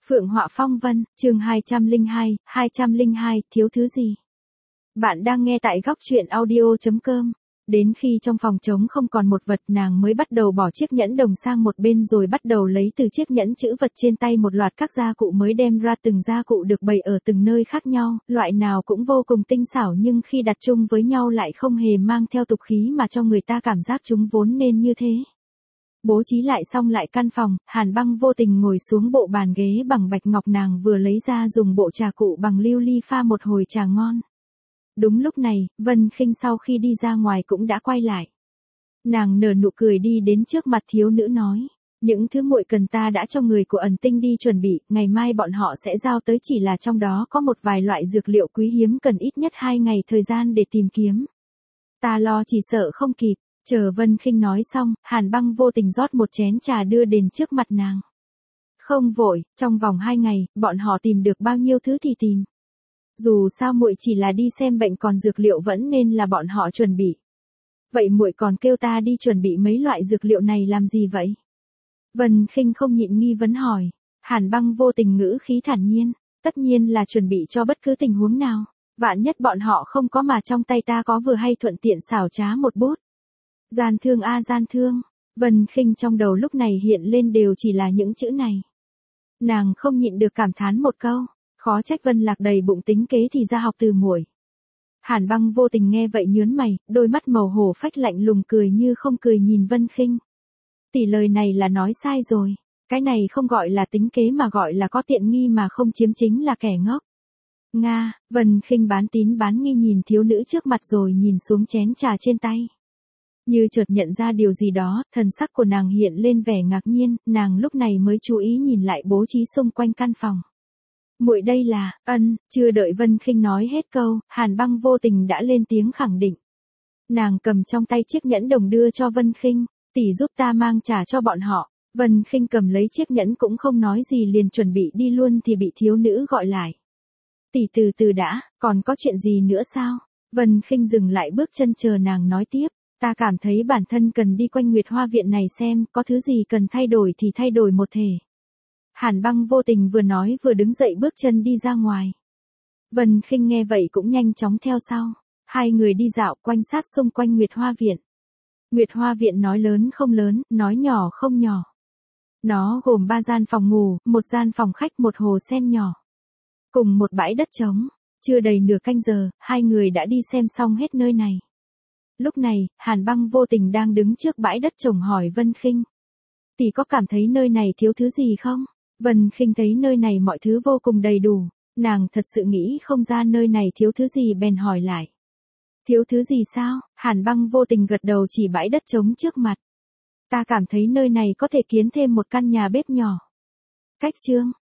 Phượng Họa Phong Vân, chương 202, thiếu thứ gì? Bạn đang nghe tại góc truyện audio.com. Đến khi trong phòng trống không còn một vật, nàng mới bắt đầu bỏ chiếc nhẫn đồng sang một bên, rồi bắt đầu lấy từ chiếc nhẫn chữ vật trên tay một loạt các gia cụ mới đem ra. Từng gia cụ được bày ở từng nơi khác nhau, loại nào cũng vô cùng tinh xảo, nhưng khi đặt chung với nhau lại không hề mang theo tục khí mà cho người ta cảm giác chúng vốn nên như thế. Bố trí lại xong lại căn phòng, Hàn Băng vô tình ngồi xuống bộ bàn ghế bằng bạch ngọc nàng vừa lấy ra, dùng bộ trà cụ bằng lưu ly pha một hồi trà ngon. Đúng lúc này, Vân Khinh sau khi đi ra ngoài cũng đã quay lại. Nàng nở nụ cười đi đến trước mặt thiếu nữ nói, những thứ muội cần ta đã cho người của ẩn tinh đi chuẩn bị, ngày mai bọn họ sẽ giao tới, chỉ là trong đó có một vài loại dược liệu quý hiếm cần ít nhất 2 ngày thời gian để tìm kiếm. Ta lo chỉ sợ không kịp. Chờ Vân Khinh nói xong, Hàn Băng vô tình rót một chén trà đưa đến trước mặt nàng. Không vội, trong vòng 2 ngày, bọn họ tìm được bao nhiêu thứ thì tìm. Dù sao muội chỉ là đi xem bệnh, còn dược liệu vẫn nên là bọn họ chuẩn bị. Vậy muội còn kêu ta đi chuẩn bị mấy loại dược liệu này làm gì vậy? Vân Khinh không nhịn nghi vấn hỏi. Hàn Băng vô tình ngữ khí thản nhiên, tất nhiên là chuẩn bị cho bất cứ tình huống nào. Vạn nhất bọn họ không có mà trong tay ta có, vừa hay thuận tiện xảo trá một bút. Gian thương a gian thương, Vân Khinh trong đầu lúc này hiện lên đều chỉ là những chữ này. Nàng không nhịn được cảm thán một câu, khó trách Vân Lạc đầy bụng tính kế thì ra học từ muội. Hàn Băng vô tình nghe vậy nhướng mày, đôi mắt màu hổ phách lạnh lùng cười như không cười nhìn Vân Khinh. Tỷ lời này là nói sai rồi, cái này không gọi là tính kế mà gọi là có tiện nghi mà không chiếm chính là kẻ ngốc. Nga, Vân Khinh bán tín bán nghi nhìn thiếu nữ trước mặt rồi nhìn xuống chén trà trên tay. Như chợt nhận ra điều gì đó, thần sắc của nàng hiện lên vẻ ngạc nhiên, nàng lúc này mới chú ý nhìn lại bố trí xung quanh căn phòng. Muội đây là, chưa đợi Vân Khinh nói hết câu, Hàn Băng vô tình đã lên tiếng khẳng định. Nàng cầm trong tay chiếc nhẫn đồng đưa cho Vân Khinh, tỷ giúp ta mang trà cho bọn họ. Vân Khinh cầm lấy chiếc nhẫn cũng không nói gì liền chuẩn bị đi luôn thì bị thiếu nữ gọi lại. Tỷ từ từ đã, còn có chuyện gì nữa sao? Vân Khinh dừng lại bước chân chờ nàng nói tiếp. Ta cảm thấy bản thân cần đi quanh Nguyệt Hoa Viện này xem, có thứ gì cần thay đổi thì thay đổi một thể. Hàn Băng vô tình vừa nói vừa đứng dậy bước chân đi ra ngoài. Vân Khinh nghe vậy cũng nhanh chóng theo sau. Hai người đi dạo quanh sát xung quanh Nguyệt Hoa Viện. Nguyệt Hoa Viện nói lớn không lớn, nói nhỏ không nhỏ. Nó gồm 3 gian phòng ngủ, 1 gian phòng khách, một hồ sen nhỏ. Cùng một bãi đất trống. Chưa đầy nửa canh giờ, hai người đã đi xem xong hết nơi này. Lúc này, Hàn Băng vô tình đang đứng trước bãi đất trồng hỏi Vân Khinh. Tỷ có cảm thấy nơi này thiếu thứ gì không? Vân Khinh thấy nơi này mọi thứ vô cùng đầy đủ. Nàng thật sự nghĩ không ra nơi này thiếu thứ gì bèn hỏi lại. Thiếu thứ gì sao? Hàn Băng vô tình gật đầu chỉ bãi đất trống trước mặt. Ta cảm thấy nơi này có thể kiến thêm một căn nhà bếp nhỏ. Cách trương,